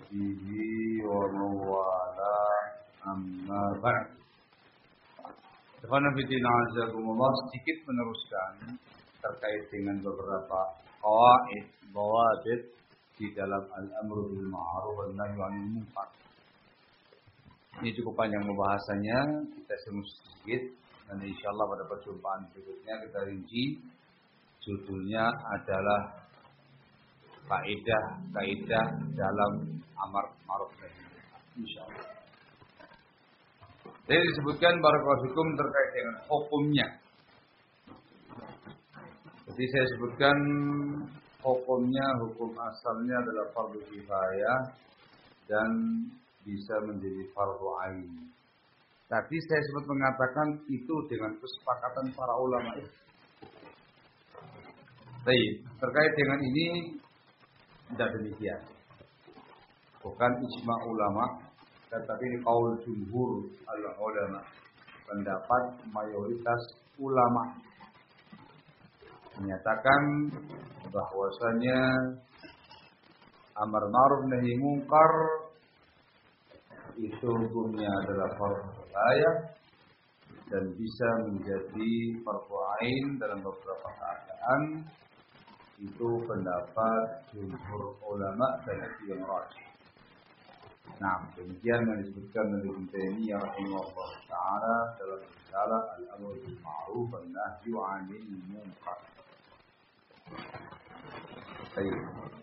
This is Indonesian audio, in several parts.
وصحبه ومن والاه أما بعد. Sedikit meneruskan terkait dengan beberapa qawaid bawadid di dalam al-amru bil ma'ruf wan nahyi 'anil munkar. Ini cukup panjang pembahasannya, kita sedikit dan insyaallah pada perjumpaan berikutnya kita rinci. Judulnya adalah kaidah dalam amar ma'ruf nahi munkar. Insyaallah. Jadi disebutkan barakallahu fikum terkait dengan hukumnya. Jadi saya sebutkan hukumnya, hukum asalnya adalah fardu kifayah dan bisa menjadi fardu ain. Tadi saya sempat mengatakan itu dengan kesepakatan para ulama. Baik, terkait dengan ini tidak demikian. Bukan ijma ulama, tetapi ini qaul jumhur al-ulama, pendapat mayoritas ulama menyatakan bahwasanya amar ma'ruf nahi munkar itu hukumnya adalah fardu kifayah dan bisa menjadi fardu ain dalam beberapa keadaan. Itu pendapat jumhur ulama dan itu yang rajih. Nah, demikian yang disebutkan oleh Ibnu Taimiyah rahimahullah taala dalam risalah Al-Amru bil Ma'ruf wan Nahyi 'anil Munkar. Baik.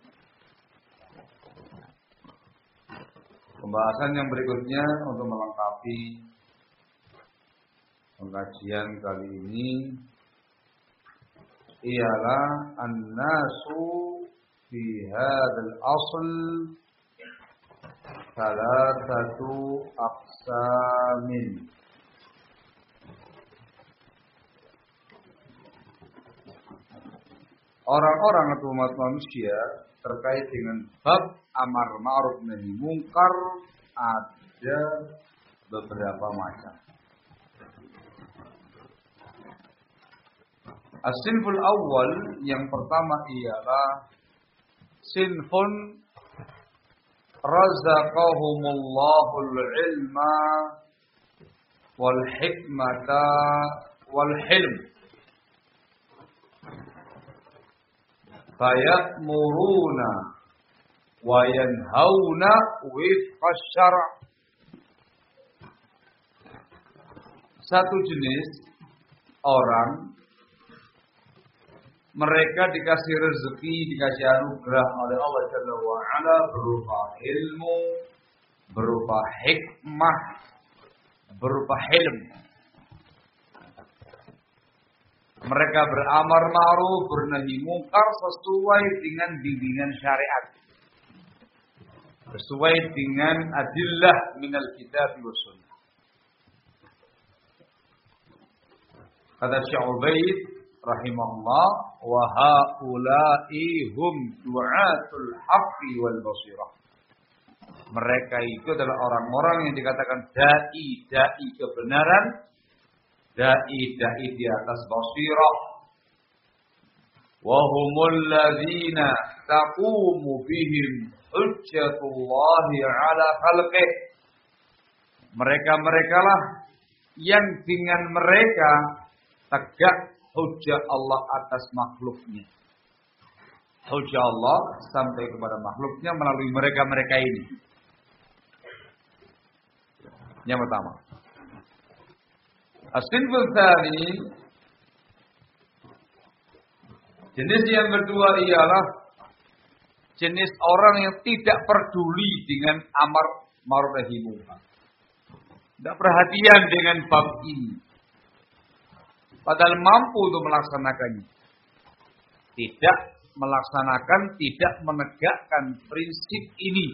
Pembahasan yang berikutnya untuk melengkapi pengajian kali ini ialah an-nasu fi hadzal asl salasatu aqsamin. Orang-orang atau umat manusia terkait dengan bab amar ma'ruf nahi munkar ada beberapa macam. As-sinful awal yang pertama ialah sinfun razaqahumullahul ilma wal hikmata wal hilm fayamuruna wa yanhauna wifqa syara'. Satu jenis orang, mereka dikasih rezeki, dikasih anugerah oleh Allah Jalla wa Ala berupa ilmu, berupa hikmah, berupa hilm. Mereka beramar ma'ruf, bernahi munkar sesuai dengan bimbingan syariat. Sesuai dengan adillah minal kitab wa sunnah. Kata Syekh Ubaid rahimahullah, wa haula'i hum du'atul haqqi wal basirah. Mereka itu adalah orang-orang yang dikatakan dai kebenaran, dai di atas basirah. Wa humul ladzina taqumu bihim hujjatullahi ala khalqih. Mereka lah yang dengan mereka tegak hujjah Allah atas makhluknya. Hujjah Allah sampai kepada makhluknya melalui mereka-mereka ini. Yang pertama. As-sinful tsani, jenis yang kedua ialah jenis orang yang tidak peduli dengan amar ma'ruf nahi munkar. Tidak perhatian dengan bab ini. Padahal mampu untuk melaksanakannya. Tidak melaksanakan, tidak menegakkan prinsip ini.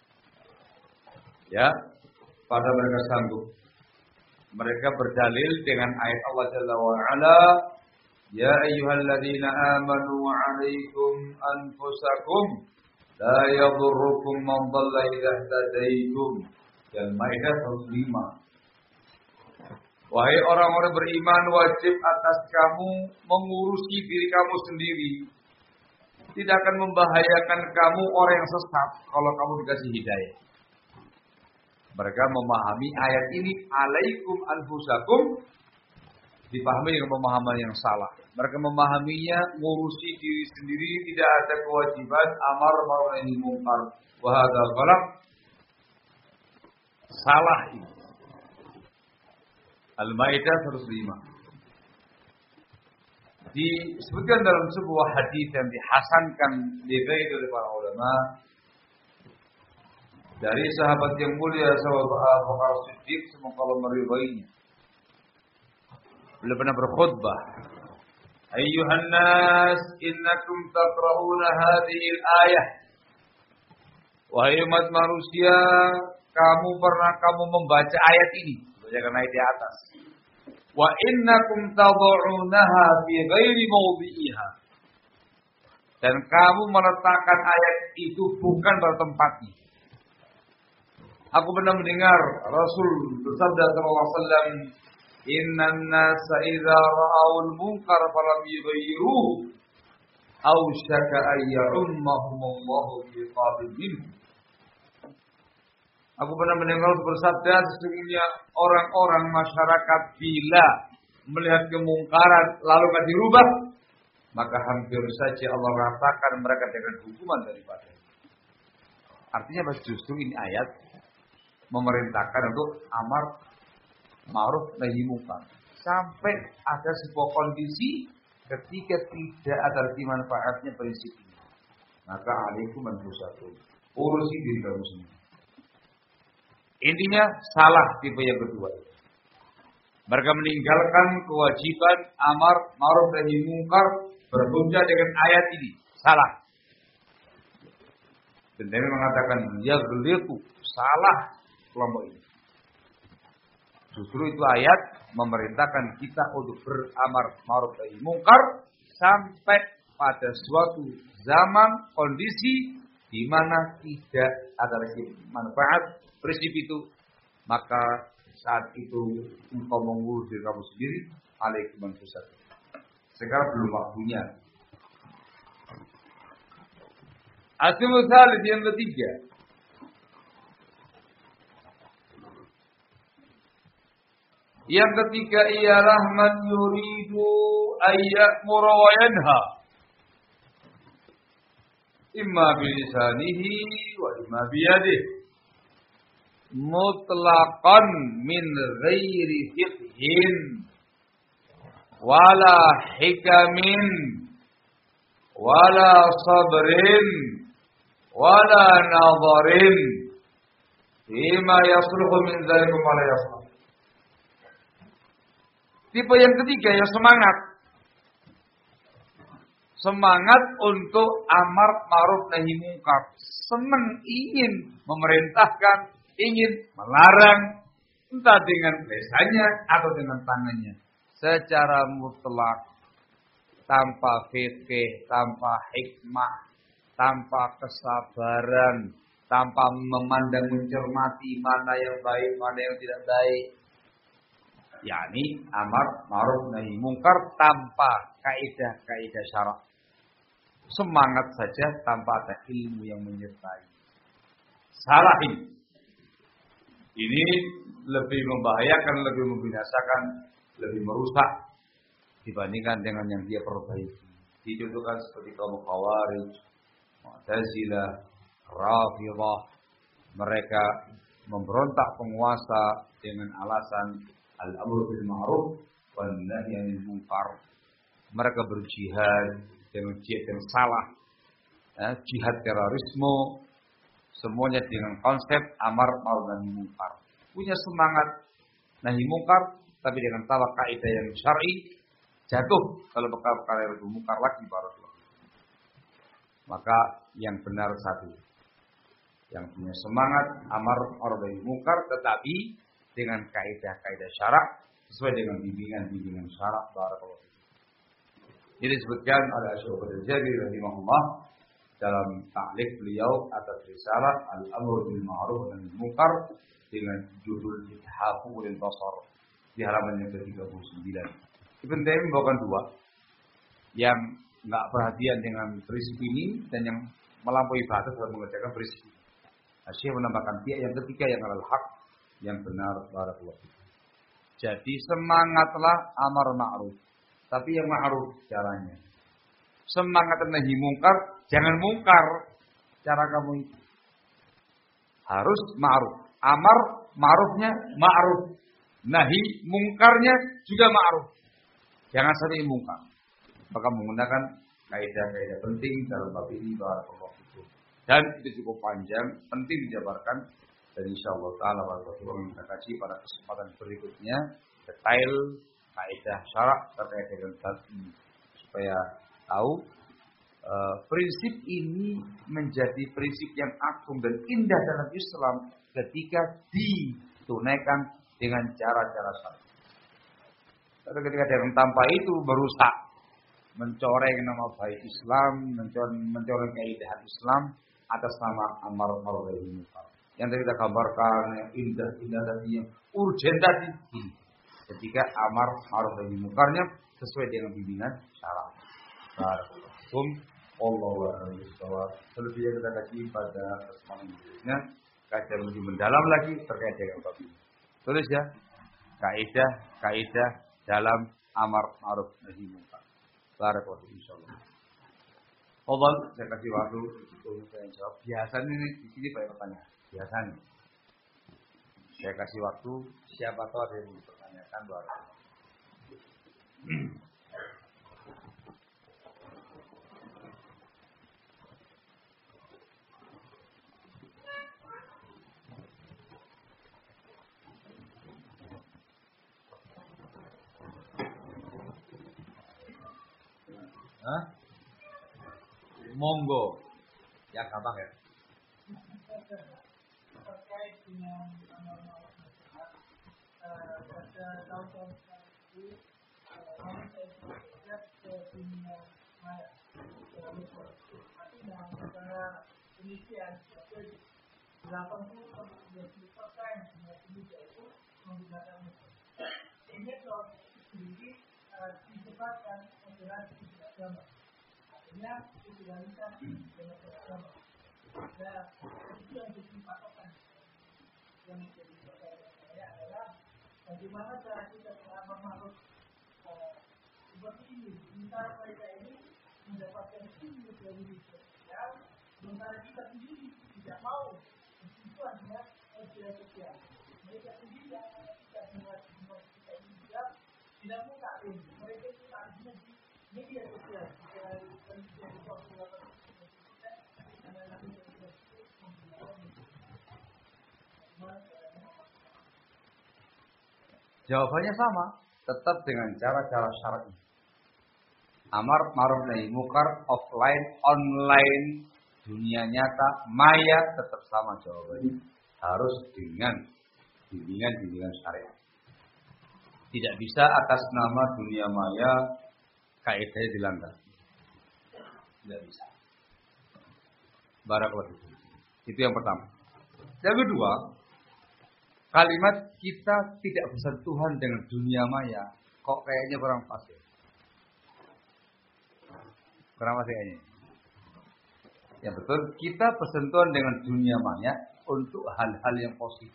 Ya, pada mereka sanggup. Mereka berdalil dengan ayat Allah Jalla wa Ala, ya ayyuhalladzina amanu 'alaikum anfusakum la yadurrukum man dhalla idza ihtadaitum. Dan Maidah 5. Wahai orang-orang beriman, wajib atas kamu mengurusi diri kamu sendiri. tidak akan membahayakan kamu orang yang sesat kalau kamu dikasih hidayah. Mereka memahami ayat ini, alaikum anfusakum, dipahami dengan pemahaman yang salah. Mereka memahaminya ngurusi diri sendiri, tidak ada kewajiban amar ma'ruf nahi munkar. Wa hadzal ghalat. Salah ini. Al-Maidah 105. Disebutkan dalam sebuah hadis yang dihasankan oleh para ulama dari sahabat yang mulia sahabat Abu Bakar Siddiq, semoga Allah meridainya. Beliau pernah berkhutbah, ayyuhan nas innakum taqra'una hadhihi al-ayah. Wahai umat manusia, kamu membaca ayat ini, bacakan ayat di atas. Wa innakum tad'unaha fi ghairi mawdi'iha. Dan kamu meletakkan ayat itu bukan pada tempatnya. Aku pernah mendengar Rasul bersabda sallallahu alaihi wasallam, "Innan nasa idza ra'awul munkar falam yughayyiruhu aw syaka ayyummahumullahu bi qabil minhu." Aku pernah mendengar bersabda, sesungguhnya orang-orang masyarakat bila melihat kemungkaran lalu tidak dirubah, maka hampir saja Allah ratakan mereka dengan hukuman daripada. Artinya justru ini ayat memerintahkan untuk amar ma'ruf nahi munkar. Sampai ada sebuah kondisi ketika tidak ada manfaatnya prinsip ini, maka alaikum anfusakum, urusi diri kamu sendiri. Intinya salah tipe yang kedua. Mereka meninggalkan kewajiban amar ma'ruf nahi munkar berhujjah dengan ayat ini. Salah. Dan Nabi mengatakan ya geliku, salah kelompok ini. Justru itu ayat memerintahkan kita untuk beramar ma'ruf nahi munkar sampai pada suatu zaman kondisi di mana tidak ada lagi manfaat prinsip itu, maka saat itu engkau mengurus diri kamu sendiri, alaikum anfusakum. Sekarang belum waktunya. Asal salih yang ketiga. Yang ketiga ialah man yuridu ayya'mura wa yanha. Imma bilisanihi wa imma biyadihi. Mutlaqan min ghairi fiqhin wala hikamin wala sabrin wala nadharin fima yasluhu min dzalikum wala yasluh. Tipe yang ketiga yang semangat untuk amar ma'ruf nahi munkar, senang ingin memerintahkan, ingin melarang, entah dengan lisannya atau dengan tangannya, secara mutlak, tanpa fikih, tanpa hikmah, tanpa kesabaran, tanpa memandang mencermati mana yang baik, mana yang tidak baik. yakni amar ma'ruf nahi munkar tanpa kaidah-kaidah syarak. Semangat saja tanpa ada ilmu yang menyertai. Salah ini. Ini lebih membahayakan, lebih membinasakan, lebih merusak dibandingkan dengan yang dia perbaiki. Dicontohkan seperti kaum Khawarij, Mu'tazilah, Rafidhah. Mereka memberontak penguasa dengan alasan al-amru bil ma'ruf wan nahyi 'anil munkar. Mereka berjihad dengan jihad yang salah, jihad terorisme, semuanya dengan konsep amar ma'ruf nahi munkar. Punya semangat nahi munkar, tapi dengan tawa kaidah yang syar'i, jatuh kalau perkara yang lebih munkar lagi barakallahu. Maka yang benar satu, yang punya semangat amar ma'ruf nahi munkar, tetapi dengan kaidah-kaidah syarak sesuai dengan bimbingan-bimbingan syarak barakallahu. Ini disebutkan oleh Syekh Al-Jabir rahimahullah dalam ta'liq beliau atas risalah Al-Amru bil Ma'ruf nahi munkar dengan judul Ithafu lil Basar di halaman yang ke-39. Ibn Taimiyah membawakan dua. Yang nggak perhatian dengan prinsip ini dan yang melampaui batas dalam mengerjakan prinsip ini. Syekh menambahkan pihak yang ketiga yang adalah hak yang benar barakallahu fikum. Jadi semangatlah amar ma'ruf, tapi yang ma'ruf caranya. Semangat nahi mungkar, jangan mungkar cara kamu itu. Harus ma'ruf. Amar ma'rufnya ma'ruf. Nahi mungkarnya juga ma'ruf. Jangan sampai mungkar. Maka menggunakan kaidah-kaidah penting dalam bab ini barakallahu fikum. Dan itu cukup panjang, penting dijabarkan. Dan insyaallah taala kita kaji pada kesempatan berikutnya detail kaidah syarak terkait dengan bab ini supaya tahu prinsip ini menjadi prinsip yang agung dan indah dalam Islam ketika ditunaikan dengan cara-cara syar'i. Tapi ketika dengan tanpa itu merusak, mencoreng nama baik Islam, mencoreng kaidah Islam atas nama amar ma'ruf nahi munkar. Yang tadi kita gambarkan yang indah tadi, yang urgen tadi. Ketika amar ma'ruf nahi munkarnya sesuai dengan bimbingan syara. Barakallahu. Allahu a'lam. Selebihnya kita kaji pada kesempatan berikutnya. Kajian lebih mendalam lagi terkait dengan bab ini. Tulis ya. Kaidah dalam amar ma'ruf nahi munkar. Barakallahu insyaallah. Fadhal, saya kasih waktu untuk saya jawab. Biasanya ini di sini banyak pertanyaan. Biasanya. Saya kasih waktu, siapa tahu ada yang mempertanyakan barakallahu. Hah? Monggo. Ya gampang ya. Terkait dengan pada tahun-tahun itu saya ke dunia maya. Tapi dalam negara Indonesia 80-90% dunia Indonesia itu menggunakan ini kalau sendiri disebabkan moderasi agama. Artinya tidak bisa dengan agama. Nah, itu yang jadi patokan. Yang menjadi pertanyaan saya adalah bagaimana cara kita mengamal makhluk seperti ini. Sementara mereka ini mendapatkan ilmu dari sosial, sementara kita sendiri tidak mau bersentuhan dengan media sosial. Mereka sendiri yang tidak semua kita ini juga tidak mau taklim. Mereka itu taklimnya di media sosial. Jawabannya sama, tetap dengan cara-cara syar'i. Amar ma'ruf nahi munkar offline, online, dunia nyata, maya tetap sama jawabannya. Harus dengan bimbingan syariat. Tidak bisa atas nama dunia maya kaidahnya dilanggar. Tidak bisa. Barakallahu fikum. Itu yang pertama. Yang kedua, kalimat kita tidak bersentuhan dengan dunia maya, kok kayaknya kurang pas ya? Kurang pas kayaknya. Yang betul, kita bersentuhan dengan dunia maya untuk hal-hal yang positif.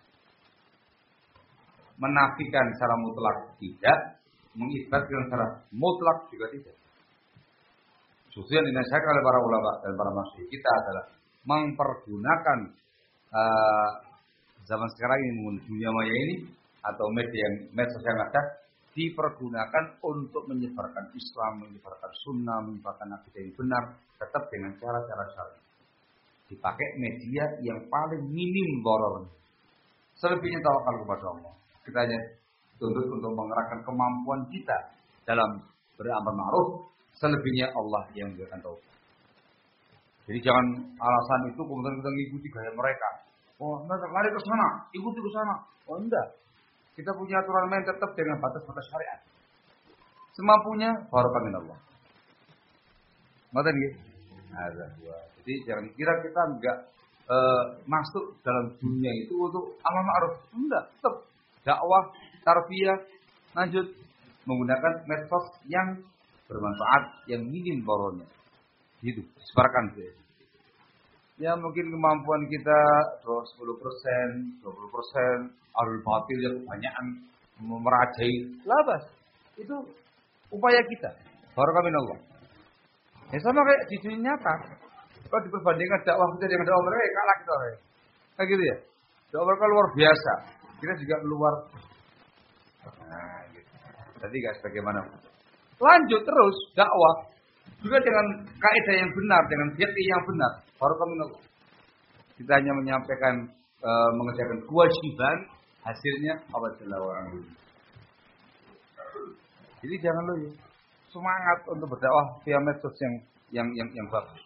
Menafikan secara mutlak tidak, mengisbatkan secara mutlak juga tidak. Justru yang dinasihatkan oleh para ulama dan para masyhur kita adalah mempergunakan zaman sekarang ini menggunakan dunia maya ini atau medsos yang ada dipergunakan untuk menyebarkan Islam, menyebarkan sunnah, menyebarkan akidah yang benar, tetap dengan cara-cara syar'i. Dipakai media yang paling minim dorornya. Selebihnya tawakal kepada Allah. Kita hanya tuntut untuk mengerahkan kemampuan kita dalam beramar ma'ruf. Selebihnya Allah yang memberikan taufik. Jadi jangan alasan itu kemudian kita mengikuti gaya mereka. Oh, mereka lari ke sana, ikuti ke sana. Oh, enggak. Kita punya aturan main tetap dengan batas-batas syariat. Semampunya barokah min Allah. Ngoten nggih? Jadi jangan kira kita enggak masuk dalam dunia itu untuk amal ma'ruf. Enggak, tetap dakwah, tarbiyah, lanjut menggunakan medsos yang bermanfaat yang minim borolnya. Gitu, sebarkan deh. Ya mungkin kemampuan kita 10%, 20%, alul batil yang kebanyakan merajai. Labas. Itu upaya kita. Barakallahu minallah. Ya sama kayak di dunia nyata. Kalau diperbandingkan dakwah kita dengan dakwah mereka, kalah kita. Kayak gitu ya. Dakwah mereka luar biasa. Kita juga luar. Nah, gitu. Tadi guys, bagaimana? Lanjut terus dakwah. Juga dengan kaidah yang benar, dengan fikih yang benar. Barakallahu. Kita hanya menyampaikan, mengerjakan kewajiban, hasilnya apa jelawan. Jadi jangan loyo. Semangat untuk berdakwah via medsos yang bagus.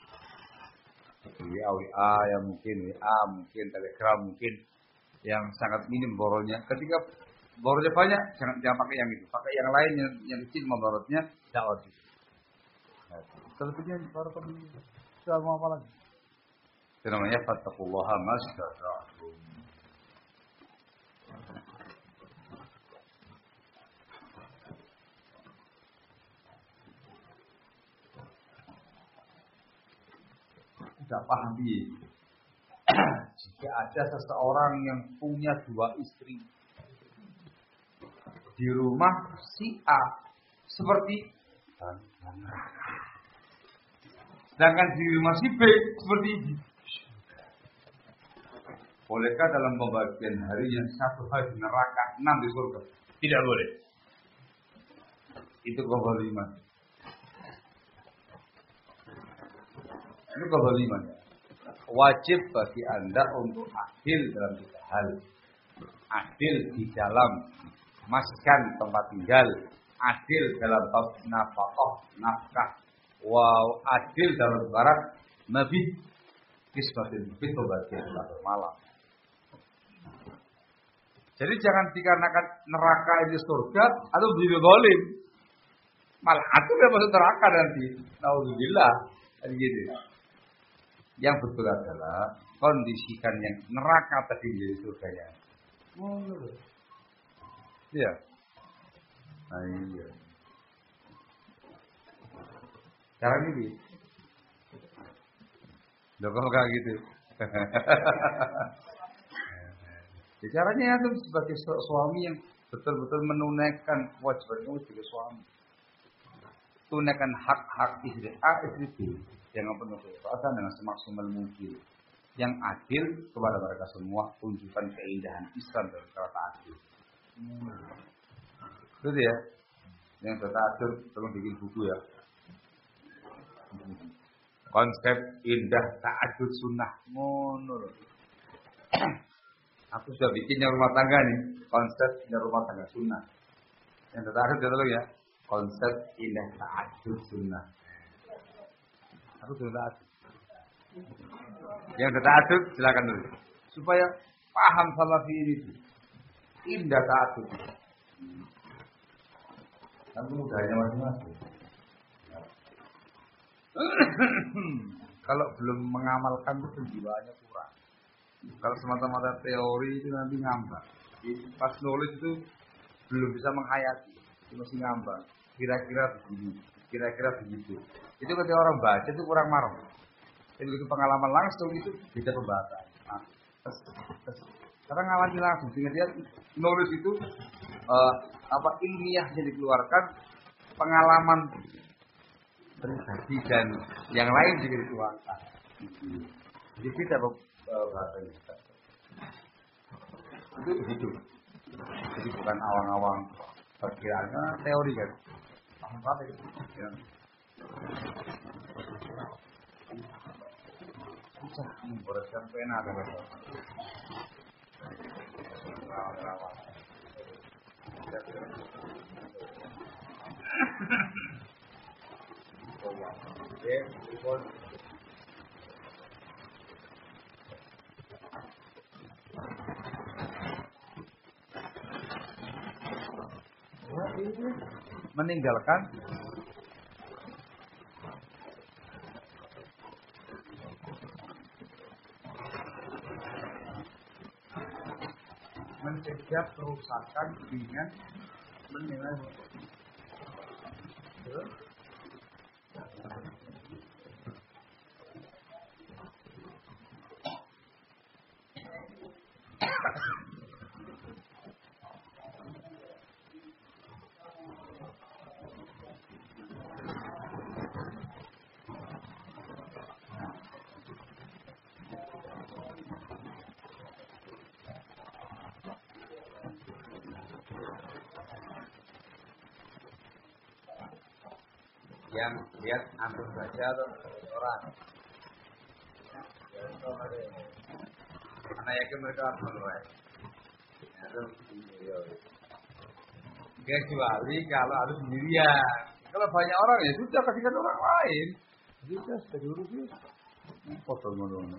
WA yang mungkin WA, mungkin Telegram, mungkin yang sangat minim borolnya. Ketika borolnya banyak, jangan pakai yang itu. Pakai yang lain yang kecil memborotnya dakwah. Selebihnya baru sudah mau apa lagi? Itu namanya fattaqullaha mastata'tum. Tidak paham dia. Jika ada seseorang yang punya 2 istri di rumah si A seperti sedangkan di rumah si B seperti ini. Bolehkah dalam pembagian harinya 1 hari di neraka, 6 di surga? Tidak boleh. Itu kezaliman. Itu kezaliman. Wajib bagi Anda untuk adil dalam 3 hal. Adil di dalam maskan tempat tinggal, adil dalam nafkah, adil dalam barat mabit kisbatin itu bagian malam. Jadi jangan dikarenakan neraka itu surga atau menjadi zalim. Malah itu dia masuk neraka nanti. Nauzubillah. Jadi gitu. Yang betul adalah kondisikan yang neraka tadi menjadi surganya. Iya. Nah, iya. Cara ini. Loh kok kayak gitu? Ya, caranya itu sebagai suami yang betul-betul menunaikan kewajiban kamu sebagai suami. Tunaikan hak-hak istri A, istri B dengan penuh keikhlasan dengan semaksimal mungkin. Yang adil kepada mereka semua, tunjukkan keindahan Islam dan kata adil. Betul ya? Yang kata adil, tolong bikin buku ya. Konsep indah ta'adud sunnah. Ngono loh. Aku sudah bikin yang rumah tangga nih. Konsep indah rumah tangga sunnah. Yang terakhir dia tolong ya. Konsep indah ta'adud sunnah. Aku sudah ta'adud. Yang ta'adud silakan dulu. Supaya paham salafi ini. Indah ta'adud. Kan mudahnya masing-masing. Kalau belum mengamalkan itu penjiwaannya kurang. Kalau semata-mata teori itu nanti ngambang. Pas nulis itu belum bisa menghayati, itu masih ngambang. Kira-kira begini, kira-kira begitu. Itu ketika orang baca itu kurang marah. Jadi begitu pengalaman langsung itu beda pembahasan. Nah, sekarang ngalami langsung, sehingga dia nulis itu ilmiahnya dikeluarkan, pengalaman pribadi dan yang lain juga dituangkan. Jadi kita bahasanya itu hidup. Jadi bukan awang-awang perkiraannya teori kan. Paham apa itu? Ya. Susah membereskan pena ada meninggalkan mencegah kerusakan dengan menilai yang lihat antum baca atau orang. Karena yakin mereka akan mulai. Kecuali kalau harus sendirian. Kalau banyak orang ya sudah kasihkan orang lain. Sudah diurus sih. Potong ngono.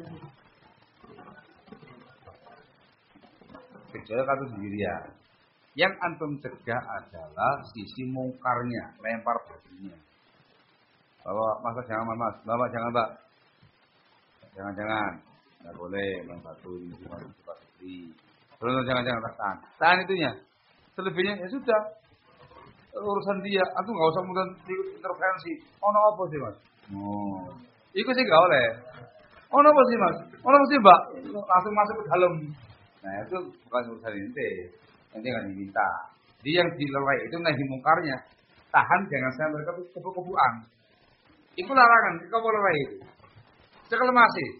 Kecuali kalau sendirian. Yang antum cegah adalah sisi mungkarnya, lempar batunya. Bapak, masa jangan mas, bapak jangan mbak, jangan, nggak boleh lempar batu di rumah seperti. Terus jangan tahan itunya. Selebihnya ya sudah urusan dia, antum nggak usah kemudian intervensi. Oh no apa sih mas? Oh, itu sih nggak oleh. Oh no apa sih mas? Oh no apa sih mbak? Langsung masuk ke dalam. Nah itu bukan urusan ente. Nanti akan diminta. Jadi yang dilalai itu nahi mungkarnya. Tahan jangan sampai mereka kubu-kubuan. Itu larangan. Kau boleh lalai itu. Cekal masih.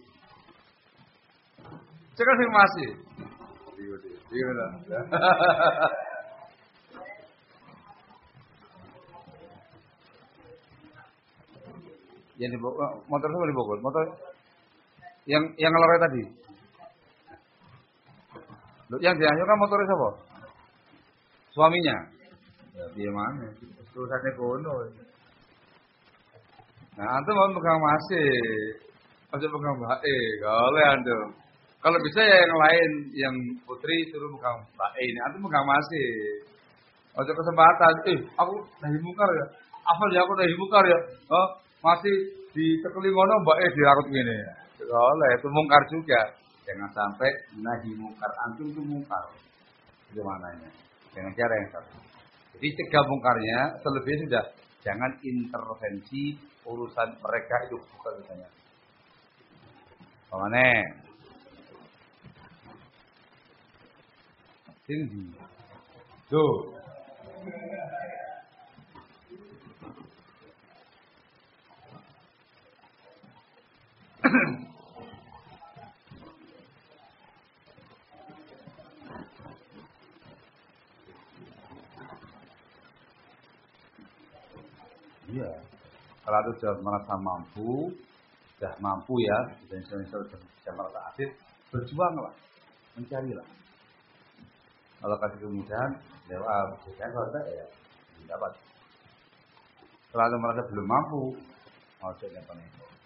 Iya. Yang motor sama dibogor. Motor yang ngelalai tadi. Yang dihancurkan motornya siapa? Suaminya. Ya, dia mana? Urusannya kono. Nah, antum mau pegang masih. Masih pegang bae, boleh antum. Kalau bisa ya yang lain, yang putri suruh pegang bae ini. Antum pegang masih. Ada kesempatan. Aku nahi mungkar ya. Afal ya aku nahi mungkar ya. Oh, masih ditekeli ngono bae dirakut ngene. Boleh, itu mungkar juga. Jangan sampai nahi mungkar antum itu mungkar. Bagaimananya? Dengan cara yang satu. Jadi cegah mungkarnya, selebihnya sudah jangan intervensi urusan mereka itu bukan misalnya. Pemane? Tinggi. Tuh. Iya. Kalau itu sudah merasa mampu ya, dan sudah merasa aktif, berjuanglah, mencarilah. Kalau kasih kemudahan, kalau tidak ya dapat. Kalau itu merasa belum mampu, mau coba apa nih?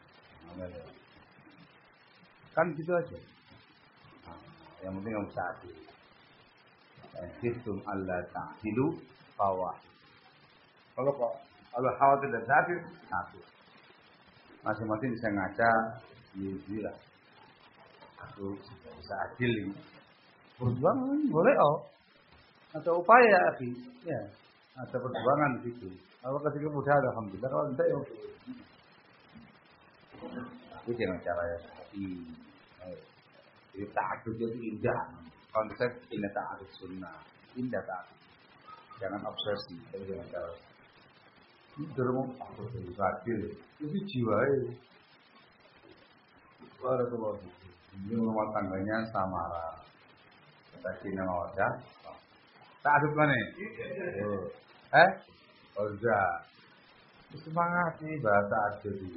Kan gitu aja. Nah, yang penting yang bisa adil. Histum Allah ta'dilu bawah. Kalau khawatir dan sakit, satu. Masing-masing bisa ngaca, lah. Aku bisa adil ini. Perjuangan boleh atau upaya akhi. Ya, ada perjuangan di situ. Kalau kasih kemudahan, alhamdulillah. Kalau tidak ya tapi jangan cara yang seperti ini. Ta'adud itu indah. Konsep indah ta'adud sunnah. Indah ta'adud. Jangan obsesi. Tapi jangan cara. Ini dorong aku jadi adil. Itu jiwa ya. Barakallahu fiik. Ini rumah tangganya samara. Kita kini mau ada. Ta'adud mana? Oh enggak. Semangat nih bahasa adil ini.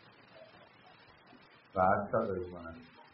Bahasa dari mana?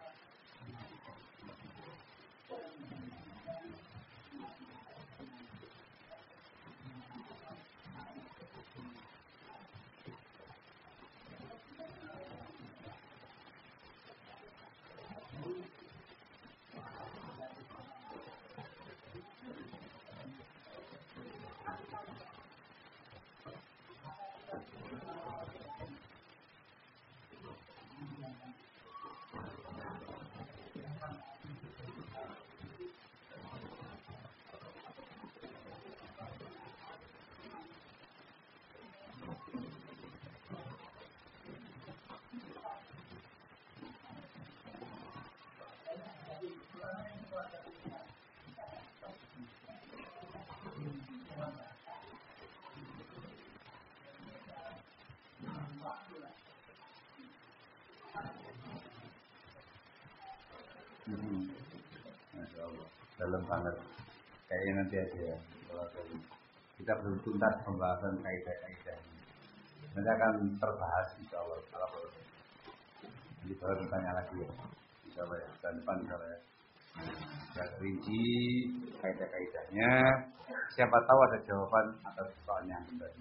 Masya Allah. Dalam banget. Kayaknya nanti aja ya. Kita belum tuntas pembahasan kaidah-kaidah ini. Nanti akan terbahas insya Allah. Jadi baru bertanya lagi ya. Insya Allah ya. Dan depan insya Allah ya. Sudah rinci kaidah-kaidahnya. Siapa tahu ada jawaban atas soalnya yang tadi.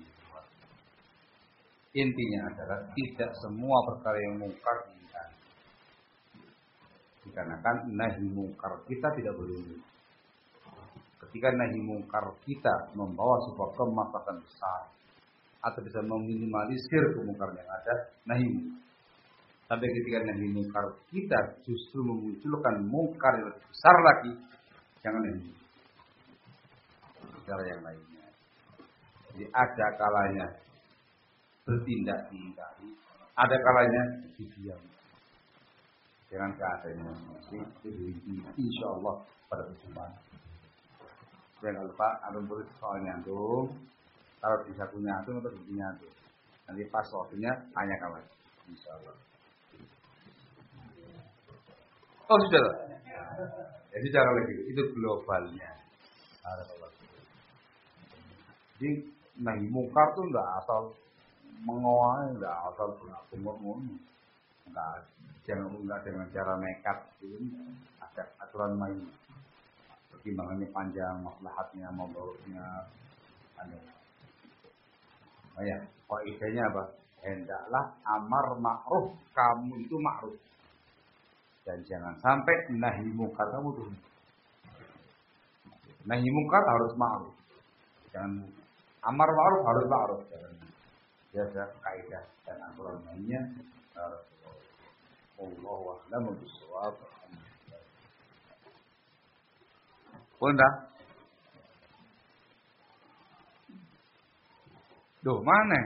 Intinya adalah tidak semua perkara yang mungkar diingkari. Dikarenakan nahi mungkar kita tidak boleh. Ketika nahi mungkar kita membawa sebuah kemaslahatan besar atau bisa meminimalisir kemungkaran yang ada, nahi mungkar. Tapi ketika nahi mungkar kita justru memunculkan mungkar yang lebih besar lagi, jangan nahi. Cara yang lainnya. Jadi ada kalanya bertindak diingkari, ada kalanya didiam. Jangan keadaannya masih insya Allah pada perjumpaan. Jangan lupa antum tulis soalnya antum, kalau bisa punya antum atau punya antum. Nanti pas waktunya tanyakan lagi, insya Allah. Oh sudah. Jadi jangan lagi itu globalnya. Jadi nahi mungkar tuh enggak asal mengoai, enggak asal ngomong. Enggak, enggak dengan cara nekat gitu. Ada aturan main. Pertimbangannya panjang, maslahatnya, mabalutnya ada. Oh ya, kaidahnya apa? Hendaklah amar ma'ruf, kamu itu ma'ruf. Dan jangan sampai nahi mungkar kamu tuh. Nahi mungkar harus ma'ruf. Jangan amar ma'ruf harus ma'ruf. Biasa kaidah dan aturan lainnya. Wallahu a'lam bishawab. Bunda. Duh, mana?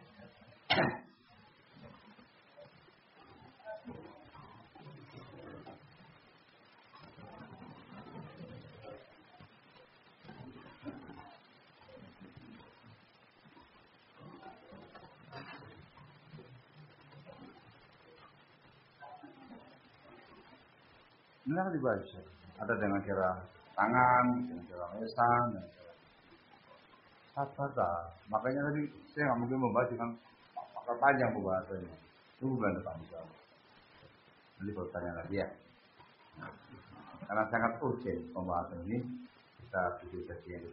Benar dibaca. Ada dengan cara tangan, dengan cara lesan, dan cara kata. Makanya tadi saya nggak mungkin membaca dengan pakar panjang pembahasannya. Tunggu bulan depan misalnya. Nanti baru tanya lagi ya. Karena sangat urgent pembahasan ini, kita tuju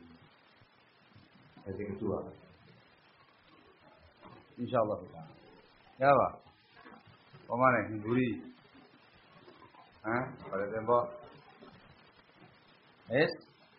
sesi kedua. Insya Allah kita. Ya Pak. Kemana? Hinduri. Pada tembok. Yes.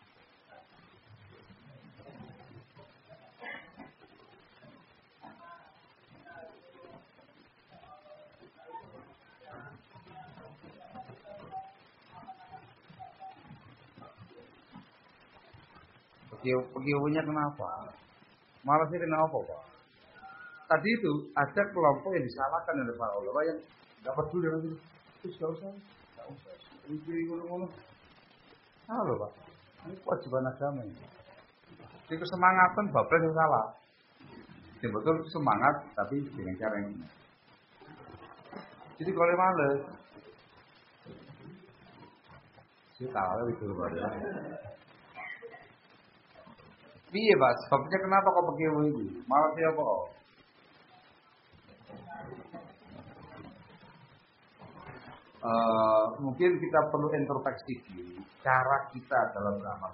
Pegiunya kenapa? Malah sih kenapa Pak? Tadi itu ada kelompok yang disalahkan oleh para ulama yang nggak peduli dengan itu. Terus nggak usah. Ini ngomong. Halo Pak, ini kewajiban agama ini. Jadi kesemangatan bablas yang salah. Yang betul semangat, tapi dengan cara yang benar. Jadi kalau males, sih tahu itu Pak. Iya Pak, sebabnya kenapa kok pakai itu? Malas ya Pak. Mungkin kita perlu introspeksi diri cara kita dalam beramal.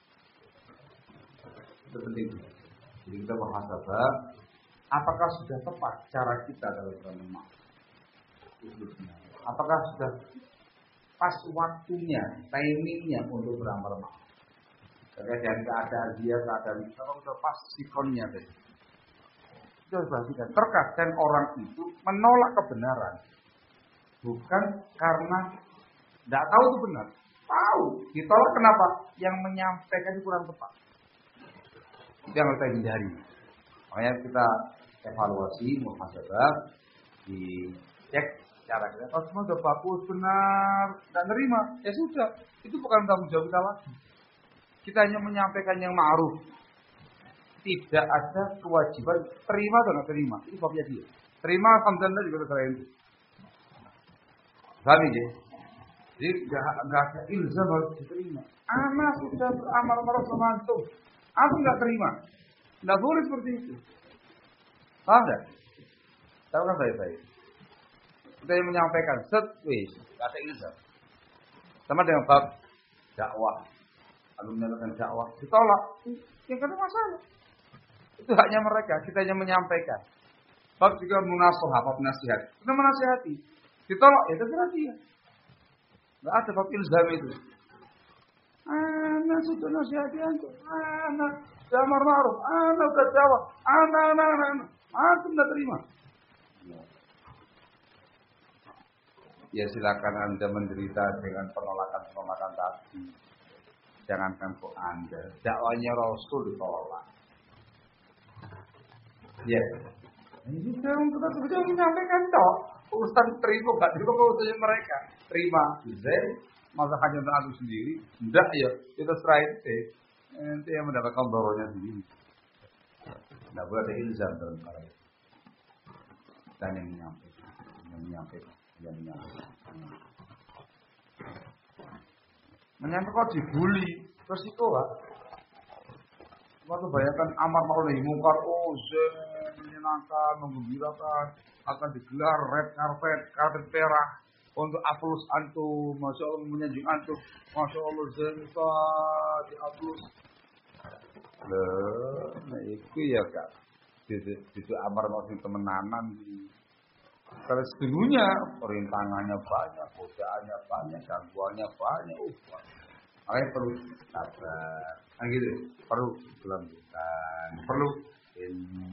Itu penting. Jadi kita muhasabah, apakah sudah tepat cara kita dalam beramal? Apakah sudah pas waktunya, timingnya untuk beramal? Keadaan dia, keadaan kita sudah pas sikonnya tadi. Kita harus perhatikan. Terkadang orang itu menolak kebenaran. Bukan karena tidak tahu itu benar. Tahu. Ditolak kenapa? Yang menyampaikan itu kurang tepat. Itu yang kita hindari. Makanya kita evaluasi, muhasabah, dicek cara kita. Kalau semua sudah bagus, benar, tidak nerima, ya sudah. Itu bukan tanggung jawab kita lagi. Kita hanya menyampaikan yang ma'ruf. Tidak ada kewajiban terima atau tidak terima. Itu babnya dia. Terima, alhamdulillah juga terkait itu. Paham ya? Jadi nggak ada ilzam harus diterima. Anak sudah beramal ma'ruf sama antum, antum nggak terima, nggak boleh seperti itu. Paham enggak? Tahu kan baik-baik. Kita yang menyampaikan wis, kata ilzam. Sama dengan bab dakwah. Kalau menyatakan dakwah ditolak, yang ada masalah. Itu haknya mereka, kita hanya menyampaikan. Bab juga munasahah, bab nasihat. Kita menasihati. Ditolak, ya terserah dia. Enggak ada bab ilzam itu. Anak sudah nasihati antum. Anak jamar ma'ruf. Anak sudah jawab. Anak. Antum tidak terima. Ya silakan Anda menderita dengan penolakan tadi. Jangankan kok Anda. Dakwanya Rasul ditolak. Ya. Ini sekarang kita sudah menyampaikan toh. Urusan terima, gak terima urusan mereka. Terima. Zain. Masa hanya untuk aku sendiri. Enggak ya. Kita serahin sih. Nanti yang mendapatkan doronya sendiri. Tidak boleh ada ilzam dalam hal itu. Dan yang menyampaikan. Menyangka kok dibully, resiko Pak. Waktu bayangkan amar ma'ruf nahi munkar, menyenangkan, menggembirakan, akan digelar red karpet merah untuk aplaus antum, masya Allah menyanjung antum, masya Allah zenta di aplaus. Nah itu ya kak, itu amar ma'ruf temenanan. Kalau sesungguhnya perintangannya banyak, godaannya banyak, gangguannya banyak. Makanya perlu sabar. Nah gitu, perlu kelembutan, perlu ilmu.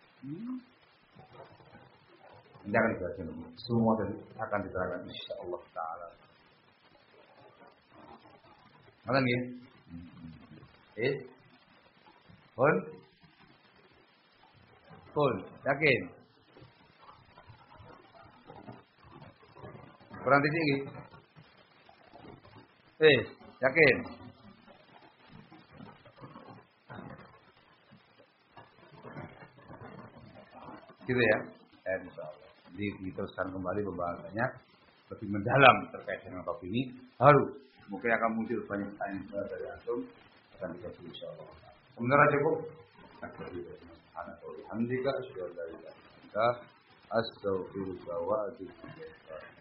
Jangan dibahas semua akan diterangkan insyaallah taala. Mana nih? Pun, yakin? Kurang tinggi. Yakin? Gitu ya? Insyaallah. Jadi diteruskan kembali pembahasannya lebih mendalam terkait dengan topik ini. Harus mungkin akan muncul banyak pertanyaan dari antum akan dikasih insyaallah. Sebenarnya cukup. Alhamdulillah, asyhadu an la ilaha illa anta astaghfiruka wa atubu ilaik.